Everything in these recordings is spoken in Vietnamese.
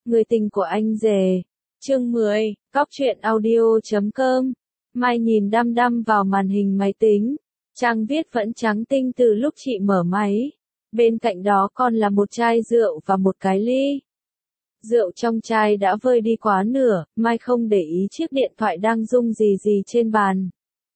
Người tình của anh rể. Chương 10, Cóc truyện audio.com. Mai nhìn đăm đăm vào màn hình máy tính. Trang viết vẫn trắng tinh từ lúc chị mở máy. Bên cạnh đó còn là một chai rượu và một cái ly. Rượu trong chai đã vơi đi quá nửa, Mai không để ý chiếc điện thoại đang rung rì rì trên bàn.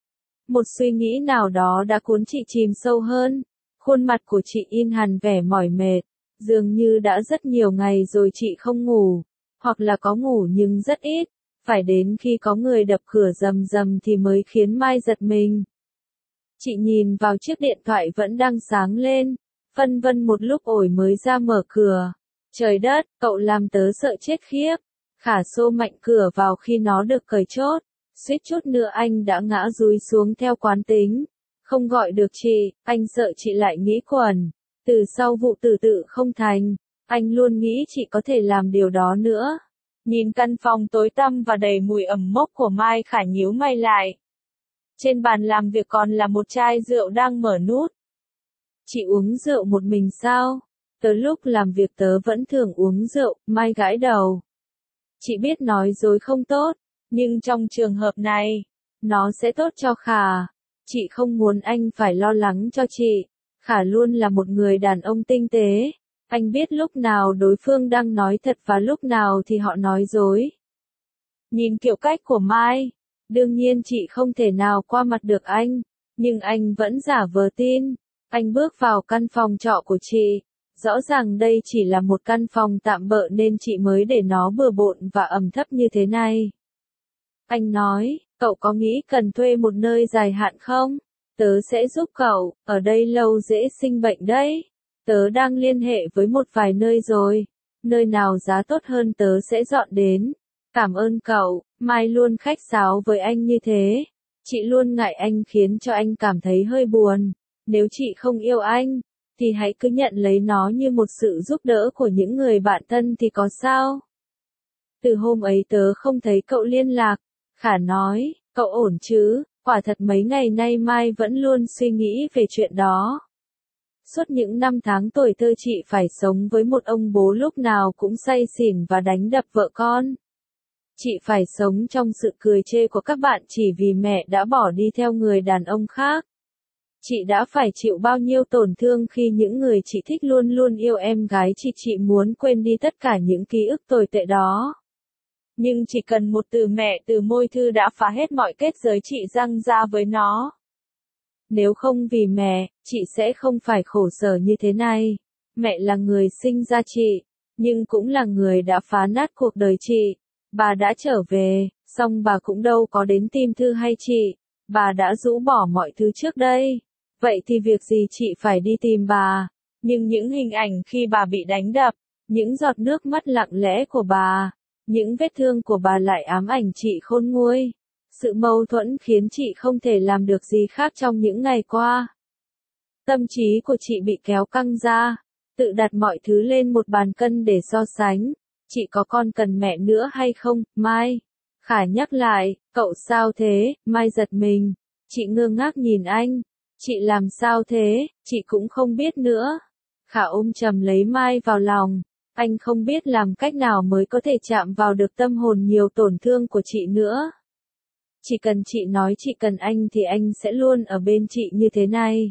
Một suy nghĩ nào đó đã cuốn chị chìm sâu hơn. Khuôn mặt của chị in hằn vẻ mỏi mệt. Dường như đã rất nhiều ngày rồi chị không ngủ. Hoặc là có ngủ nhưng rất ít. Phải đến khi có người đập cửa rầm rầm thì mới khiến Mai giật mình. Chị nhìn vào chiếc điện thoại vẫn đang sáng lên. Phân vân một lúc ổi mới ra mở cửa. Trời đất, cậu làm tớ sợ chết khiếp. Khả xô mạnh cửa vào khi nó được cởi chốt. Suýt chút nữa anh đã ngã dúi xuống theo quán tính. Không gọi được chị, anh sợ chị lại nghĩ quẩn. Từ sau vụ tự tử không thành, anh luôn nghĩ chị có thể làm điều đó nữa. Nhìn căn phòng tối tăm và đầy mùi ẩm mốc của Mai, Khả nhíu mày lại. Trên bàn làm việc còn là một chai rượu đang mở nút. Chị uống rượu một mình sao? Tới lúc làm việc tớ vẫn thường uống rượu, Mai gãi đầu. Chị biết nói dối không tốt, nhưng trong trường hợp này, nó sẽ tốt cho Khả. Chị không muốn anh phải lo lắng cho chị. Khả luôn là một người đàn ông tinh tế. Anh biết lúc nào đối phương đang nói thật và lúc nào thì họ nói dối. Nhìn kiểu cách của Mai, đương nhiên chị không thể nào qua mặt được anh, nhưng anh vẫn giả vờ tin. Anh bước vào căn phòng trọ của chị. Rõ ràng đây chỉ là một căn phòng tạm bợ nên chị mới để nó bừa bộn và ẩm thấp như thế này. Anh nói, cậu có nghĩ cần thuê một nơi dài hạn không? Tớ sẽ giúp cậu, ở đây lâu dễ sinh bệnh đấy. Tớ đang liên hệ với một vài nơi rồi. Nơi nào giá tốt hơn tớ sẽ dọn đến. Cảm ơn cậu, Mai luôn khách sáo với anh như thế. Chị luôn ngại anh khiến cho anh cảm thấy hơi buồn. Nếu chị không yêu anh, thì hãy cứ nhận lấy nó như một sự giúp đỡ của những người bạn thân thì có sao? Từ hôm ấy tớ không thấy cậu liên lạc. Khả nói, cậu ổn chứ? Quả thật mấy ngày nay Mai vẫn luôn suy nghĩ về chuyện đó. Suốt những năm tháng tuổi thơ chị phải sống với một ông bố lúc nào cũng say xỉn và đánh đập vợ con. Chị phải sống trong sự cười chê của các bạn chỉ vì mẹ đã bỏ đi theo người đàn ông khác. Chị đã phải chịu bao nhiêu tổn thương khi những người chị thích luôn luôn yêu em gái chị muốn quên đi tất cả những ký ức tồi tệ đó. Nhưng chỉ cần một từ mẹ từ môi Thư đã phá hết mọi kết giới chị răng ra với nó. Nếu không vì mẹ, chị sẽ không phải khổ sở như thế này. Mẹ là người sinh ra chị, nhưng cũng là người đã phá nát cuộc đời chị. Bà đã trở về, song bà cũng đâu có đến tìm Thư hay chị. Bà đã rũ bỏ mọi thứ trước đây. Vậy thì việc gì chị phải đi tìm bà? Nhưng những hình ảnh khi bà bị đánh đập, những giọt nước mắt lặng lẽ của bà, những vết thương của bà lại ám ảnh chị khôn nguôi. Sự mâu thuẫn khiến chị không thể làm được gì khác trong những ngày qua. Tâm trí của chị bị kéo căng ra, tự đặt mọi thứ lên một bàn cân để so sánh. Chị có còn cần mẹ nữa hay không, Mai? Khả nhắc lại, cậu sao thế? Mai giật mình. Chị ngơ ngác nhìn anh. Chị làm sao thế? Chị cũng không biết nữa. Khả ôm chầm lấy Mai vào lòng. Anh không biết làm cách nào mới có thể chạm vào được tâm hồn nhiều tổn thương của chị nữa. Chỉ cần chị nói chị cần anh thì anh sẽ luôn ở bên chị như thế này.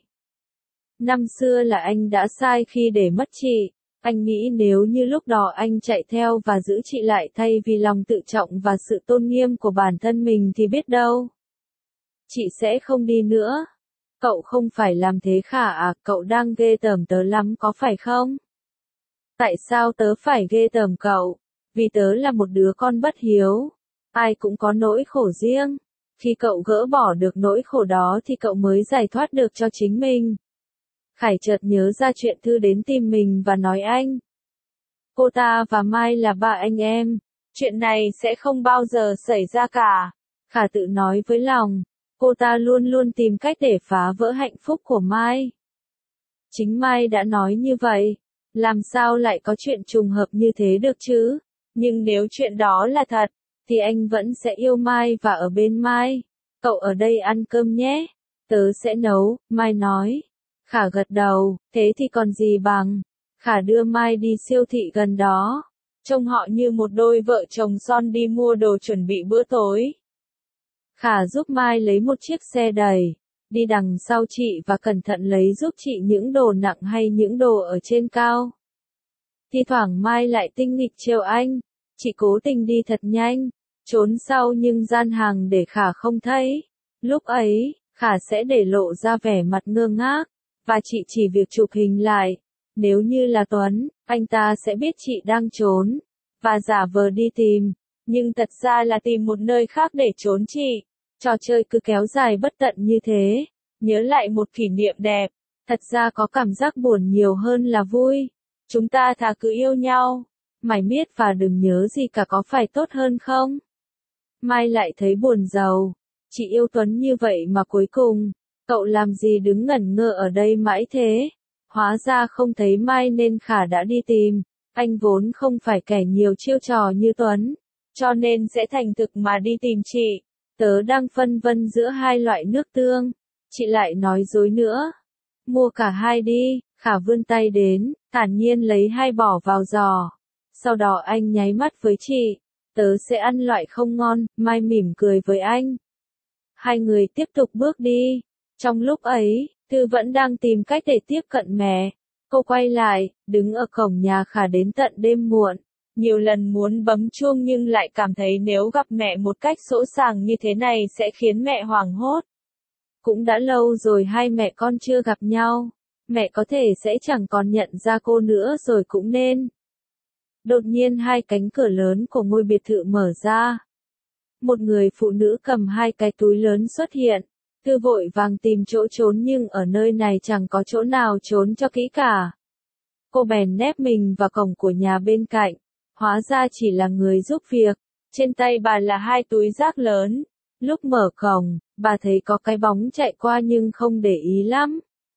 Năm xưa là anh đã sai khi để mất chị. Anh nghĩ nếu như lúc đó anh chạy theo và giữ chị lại thay vì lòng tự trọng và sự tôn nghiêm của bản thân mình thì biết đâu. Chị sẽ không đi nữa. Cậu không phải làm thế Khả à, cậu đang ghê tởm tớ lắm có phải không? Tại sao tớ phải ghê tởm cậu? Vì tớ là một đứa con bất hiếu. Ai cũng có nỗi khổ riêng. Khi cậu gỡ bỏ được nỗi khổ đó thì cậu mới giải thoát được cho chính mình. Khải chợt nhớ ra chuyện Thư đến tìm mình và nói anh. Cô ta và Mai là ba anh em. Chuyện này sẽ không bao giờ xảy ra cả. Khả tự nói với lòng. Cô ta luôn luôn tìm cách để phá vỡ hạnh phúc của Mai. Chính Mai đã nói như vậy. Làm sao lại có chuyện trùng hợp như thế được chứ? Nhưng nếu chuyện đó là thật, thì anh vẫn sẽ yêu Mai và ở bên Mai. Cậu ở đây ăn cơm nhé. Tớ sẽ nấu, Mai nói. Khả gật đầu, thế thì còn gì bằng. Khả đưa Mai đi siêu thị gần đó. trông họ như một đôi vợ chồng son đi mua đồ chuẩn bị bữa tối. Khả giúp Mai lấy một chiếc xe đẩy, đi đằng sau chị và cẩn thận lấy giúp chị những đồ nặng hay những đồ ở trên cao. Thi thoảng Mai lại tinh nghịch trêu anh, chị cố tình đi thật nhanh, trốn sau nhưng gian hàng để Khả không thấy. Lúc ấy, Khả sẽ để lộ ra vẻ mặt ngơ ngác, và chị chỉ việc chụp hình lại. Nếu như là Tuấn, anh ta sẽ biết chị đang trốn, và giả vờ đi tìm, nhưng thật ra là tìm một nơi khác để trốn chị. Trò chơi cứ kéo dài bất tận như thế, nhớ lại một kỷ niệm đẹp, thật ra có cảm giác buồn nhiều hơn là vui. Chúng ta thà cứ yêu nhau, mải miết và đừng nhớ gì cả có phải tốt hơn không? Mai lại thấy buồn rầu, chị yêu Tuấn như vậy mà cuối cùng, cậu làm gì đứng ngẩn ngơ ở đây mãi thế? Hóa ra không thấy Mai nên Khả đã đi tìm, anh vốn không phải kẻ nhiều chiêu trò như Tuấn, cho nên sẽ thành thực mà đi tìm chị. Tớ đang phân vân giữa hai loại nước tương, chị lại nói dối nữa. Mua cả hai đi, Khả vươn tay đến, thản nhiên lấy hai bỏ vào giò. Sau đó anh nháy mắt với chị, tớ sẽ ăn loại không ngon, Mai mỉm cười với anh. Hai người tiếp tục bước đi. Trong lúc ấy, Thư vẫn đang tìm cách để tiếp cận mẹ. Cô quay lại, đứng ở cổng nhà Khả đến tận đêm muộn. Nhiều lần muốn bấm chuông nhưng lại cảm thấy nếu gặp mẹ một cách sỗ sàng như thế này sẽ khiến mẹ hoảng hốt. Cũng đã lâu rồi hai mẹ con chưa gặp nhau. Mẹ có thể sẽ chẳng còn nhận ra cô nữa rồi cũng nên. Đột nhiên hai cánh cửa lớn của ngôi biệt thự mở ra. Một người phụ nữ cầm hai cái túi lớn xuất hiện. Thư vội vàng tìm chỗ trốn nhưng ở nơi này chẳng có chỗ nào trốn cho kỹ cả. Cô bèn nép mình vào cổng của nhà bên cạnh. Hóa ra chỉ là người giúp việc. Trên tay bà là hai túi rác lớn. Lúc mở cổng, bà thấy có cái bóng chạy qua nhưng không để ý lắm.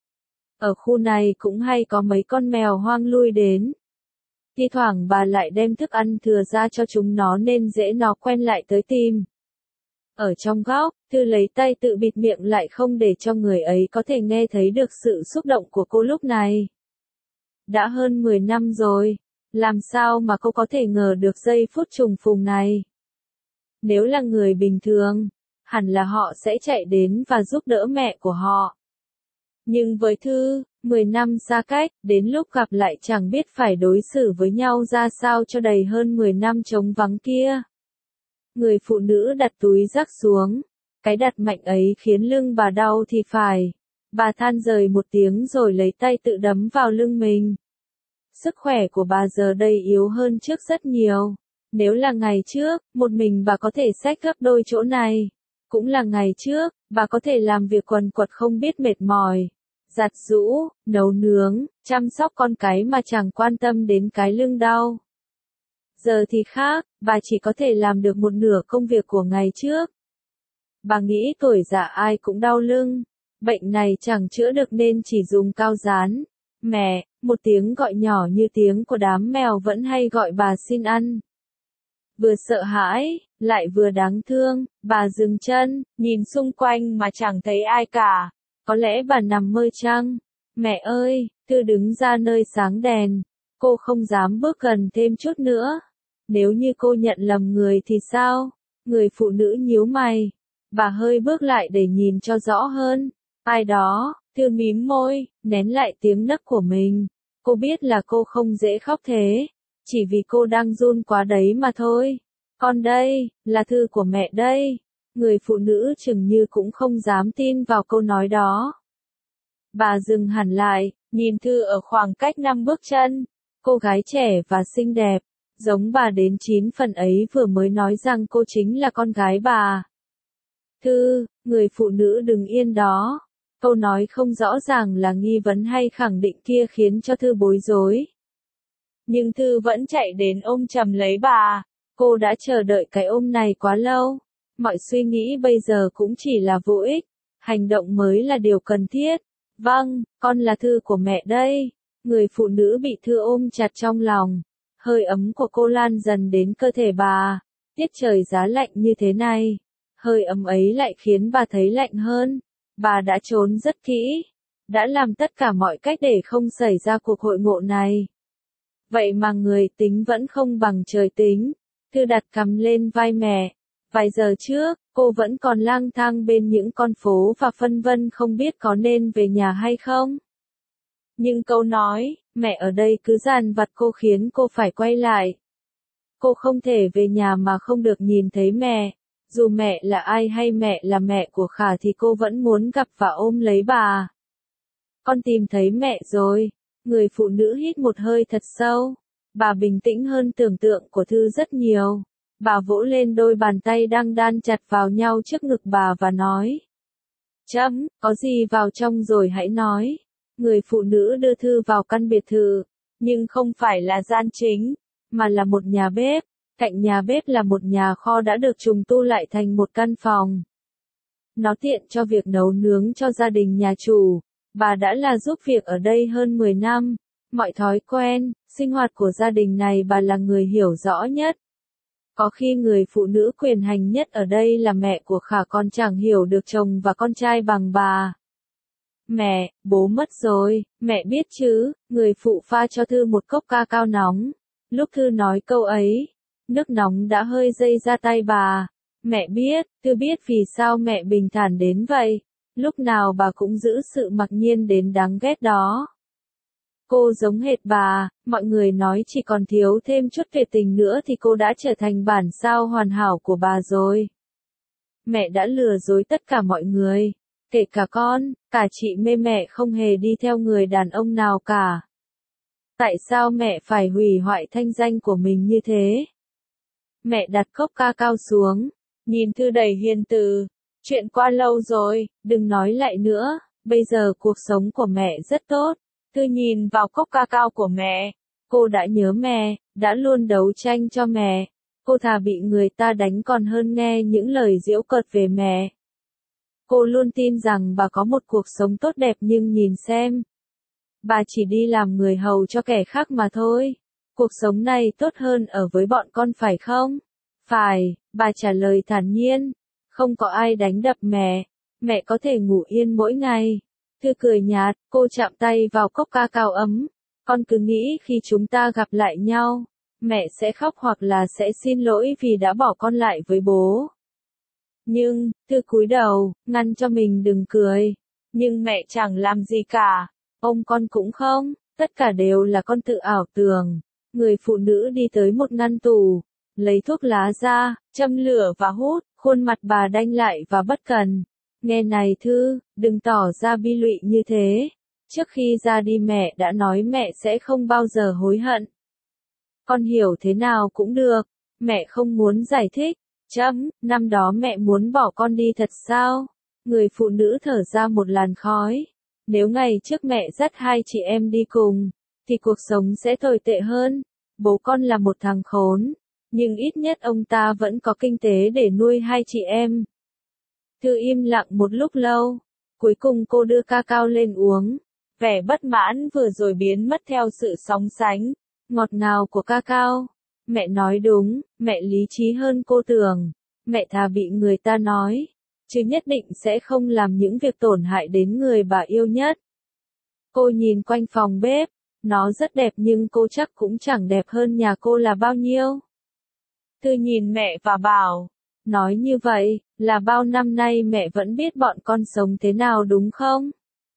Ở khu này cũng hay có mấy con mèo hoang lui đến. Thi thoảng bà lại đem thức ăn thừa ra cho chúng nó nên dễ nó quen lại tới tìm. Ở trong góc, Thư lấy tay tự bịt miệng lại không để cho người ấy có thể nghe thấy được sự xúc động của cô lúc này. Đã hơn 10 năm rồi, làm sao mà cô có thể ngờ được giây phút trùng phùng này? Nếu là người bình thường, hẳn là họ sẽ chạy đến và giúp đỡ mẹ của họ. Nhưng với Thư, 10 năm xa cách, đến lúc gặp lại chẳng biết phải đối xử với nhau ra sao cho đầy hơn 10 năm trống vắng kia. Người phụ nữ đặt túi rác xuống. Cái đặt mạnh ấy khiến lưng bà đau thì phải. Bà than rời một tiếng rồi lấy tay tự đấm vào lưng mình. Sức khỏe của bà giờ đây yếu hơn trước rất nhiều. Nếu là ngày trước, một mình bà có thể xách gấp đôi chỗ này. Cũng là ngày trước, bà có thể làm việc quần quật không biết mệt mỏi. Giặt giũ, nấu nướng, chăm sóc con cái mà chẳng quan tâm đến cái lưng đau. Giờ thì khác, bà chỉ có thể làm được một nửa công việc của ngày trước. Bà nghĩ tuổi già ai cũng đau lưng. Bệnh này chẳng chữa được nên chỉ dùng cao dán. Mẹ, một tiếng gọi nhỏ như tiếng của đám mèo vẫn hay gọi bà xin ăn. Vừa sợ hãi, lại vừa đáng thương, bà dừng chân, nhìn xung quanh mà chẳng thấy ai cả. Có lẽ bà nằm mơ chăng? Mẹ ơi, Thư đứng ra nơi sáng đèn. Cô không dám bước gần thêm chút nữa. Nếu như cô nhận lầm người thì sao? Người phụ nữ nhíu mày. Bà hơi bước lại để nhìn cho rõ hơn. Ai đó? Thư mím môi, nén lại tiếng nấc của mình. Cô biết là cô không dễ khóc thế. Chỉ vì cô đang run quá đấy mà thôi. Con đây, là Thư của mẹ đây. Người phụ nữ chừng như cũng không dám tin vào câu nói đó. Bà dừng hẳn lại, nhìn Thư ở khoảng cách 5 bước chân. Cô gái trẻ và xinh đẹp, giống bà đến 9 phần ấy vừa mới nói rằng cô chính là con gái bà. Thư, người phụ nữ đứng yên đó. Câu nói không rõ ràng là nghi vấn hay khẳng định kia khiến cho Thư bối rối. Nhưng Thư vẫn chạy đến ôm chầm lấy bà. Cô đã chờ đợi cái ôm này quá lâu. Mọi suy nghĩ bây giờ cũng chỉ là vô ích. Hành động mới là điều cần thiết. Vâng, con là Thư của mẹ đây. Người phụ nữ bị Thư ôm chặt trong lòng. Hơi ấm của cô lan dần đến cơ thể bà. Tiết trời giá lạnh như thế này. Hơi ấm ấy lại khiến bà thấy lạnh hơn. Bà đã trốn rất kỹ. Đã làm tất cả mọi cách để không xảy ra cuộc hội ngộ này. Vậy mà người tính vẫn không bằng trời tính. Thư đặt cằm lên vai mẹ. Vài giờ trước, cô vẫn còn lang thang bên những con phố và phân vân không biết có nên về nhà hay không. Nhưng câu nói, mẹ ở đây cứ dằn vặt cô khiến cô phải quay lại. Cô không thể về nhà mà không được nhìn thấy mẹ. Dù mẹ là ai hay mẹ là mẹ của Khả thì cô vẫn muốn gặp và ôm lấy bà. Con tìm thấy mẹ rồi. Người phụ nữ hít một hơi thật sâu. Bà bình tĩnh hơn tưởng tượng của Thư rất nhiều. Bà vỗ lên đôi bàn tay đang đan chặt vào nhau trước ngực bà và nói. Có gì vào trong rồi hãy nói. Người phụ nữ đưa Thư vào căn biệt thự. Nhưng không phải là gian chính, mà là một nhà bếp. Cạnh nhà bếp là một nhà kho đã được trùng tu lại thành một căn phòng. Nó tiện cho việc nấu nướng cho gia đình nhà chủ. Bà đã là giúp việc ở đây hơn 10 năm. Mọi thói quen, sinh hoạt của gia đình này bà là người hiểu rõ nhất. Có khi người phụ nữ quyền hành nhất ở đây là mẹ của Khả còn chẳng hiểu được chồng và con trai bằng bà. Mẹ, bố mất rồi, mẹ biết chứ, người phụ pha cho Thư một cốc ca cao nóng. Lúc Thư nói câu ấy, nước nóng đã hơi dây ra tay bà. Mẹ biết, Thư biết vì sao mẹ bình thản đến vậy. Lúc nào bà cũng giữ sự mặc nhiên đến đáng ghét đó. Cô giống hệt bà, mọi người nói chỉ còn thiếu thêm chút về tình nữa thì cô đã trở thành bản sao hoàn hảo của bà rồi. Mẹ đã lừa dối tất cả mọi người, kể cả con, cả chị mẹ không hề đi theo người đàn ông nào cả. Tại sao mẹ phải hủy hoại thanh danh của mình như thế? Mẹ đặt cốc ca cao xuống, nhìn Thư đầy hiền từ. Chuyện qua lâu rồi, đừng nói lại nữa, bây giờ cuộc sống của mẹ rất tốt. Thư nhìn vào cốc ca cao của mẹ. Cô đã nhớ mẹ, đã luôn đấu tranh cho mẹ. Cô thà bị người ta đánh còn hơn nghe những lời giễu cợt về mẹ. Cô luôn tin rằng bà có một cuộc sống tốt đẹp nhưng nhìn xem. Bà chỉ đi làm người hầu cho kẻ khác mà thôi. Cuộc sống này tốt hơn ở với bọn con phải không? Phải, bà trả lời thản nhiên. Không có ai đánh đập mẹ. Mẹ có thể ngủ yên mỗi ngày. Thư cười nhạt, cô chạm tay vào cốc ca cao ấm. Con cứ nghĩ khi chúng ta gặp lại nhau, mẹ sẽ khóc hoặc là sẽ xin lỗi vì đã bỏ con lại với bố. Nhưng, Thư cúi đầu, ngăn cho mình đừng cười. Nhưng mẹ chẳng làm gì cả. Ông con cũng không, tất cả đều là con tự ảo tưởng. Người phụ nữ đi tới một ngăn tủ, lấy thuốc lá ra, châm lửa và hút, khuôn mặt bà đanh lại và bất cần. Nghe này Thư, đừng tỏ ra bi lụy như thế. Trước khi ra đi mẹ đã nói mẹ sẽ không bao giờ hối hận. Con hiểu thế nào cũng được. Mẹ không muốn giải thích. Năm đó mẹ muốn bỏ con đi thật sao? Người phụ nữ thở ra một làn khói. Nếu ngày trước mẹ dắt hai chị em đi cùng, thì cuộc sống sẽ tồi tệ hơn. Bố con là một thằng khốn, nhưng ít nhất ông ta vẫn có kinh tế để nuôi hai chị em. Thư im lặng một lúc lâu. Cuối cùng cô đưa ca cao lên uống. Vẻ bất mãn vừa rồi biến mất theo sự sóng sánh, ngọt ngào của ca cao. Mẹ nói đúng, mẹ lý trí hơn cô tưởng. Mẹ thà bị người ta nói, chứ nhất định sẽ không làm những việc tổn hại đến người bà yêu nhất. Cô nhìn quanh phòng bếp, nó rất đẹp nhưng cô chắc cũng chẳng đẹp hơn nhà cô là bao nhiêu. Thư nhìn mẹ và bảo, nói như vậy, là bao năm nay mẹ vẫn biết bọn con sống thế nào đúng không?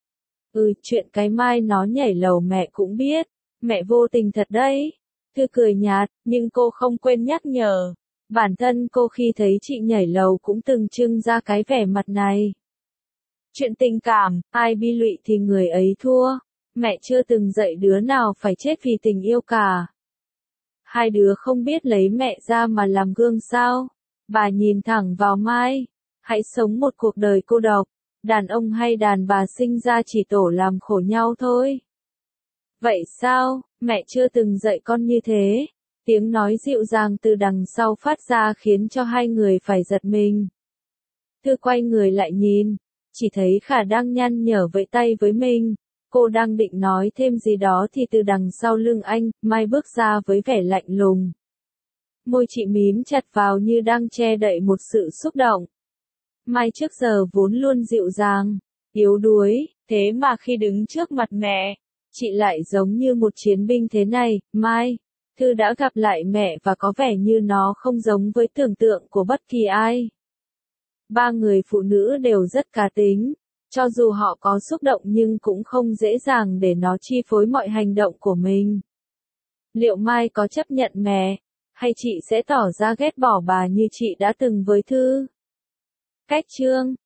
Chuyện cái mai nó nhảy lầu mẹ cũng biết, mẹ vô tình thật đấy. Thư cười nhạt, nhưng cô không quên nhắc nhở. Bản thân cô khi thấy chị nhảy lầu cũng từng trưng ra cái vẻ mặt này. Chuyện tình cảm, ai bi lụy thì người ấy thua. Mẹ chưa từng dạy đứa nào phải chết vì tình yêu cả. Hai đứa không biết lấy mẹ ra mà làm gương sao? Bà nhìn thẳng vào Mai. Hãy sống một cuộc đời cô độc. Đàn ông hay đàn bà sinh ra chỉ tổ làm khổ nhau thôi. Vậy sao, mẹ chưa từng dạy con như thế? Tiếng nói dịu dàng từ đằng sau phát ra khiến cho hai người phải giật mình. Thư quay người lại nhìn, chỉ thấy Khả đang nhăn nhở vẫy tay với mình. Cô đang định nói thêm gì đó thì từ đằng sau lưng anh, Mai bước ra với vẻ lạnh lùng. Môi chị mím chặt vào như đang che đậy một sự xúc động. Mai trước giờ vốn luôn dịu dàng, yếu đuối, thế mà khi đứng trước mặt mẹ, Chị lại giống như một chiến binh thế này, Mai. Thư đã gặp lại mẹ và có vẻ như nó không giống với tưởng tượng của bất kỳ ai. Ba người phụ nữ đều rất cá tính. Cho dù họ có xúc động nhưng cũng không dễ dàng để nó chi phối mọi hành động của mình. Liệu Mai có chấp nhận mẹ, hay chị sẽ tỏ ra ghét bỏ bà như chị đã từng với Thư? Cách chương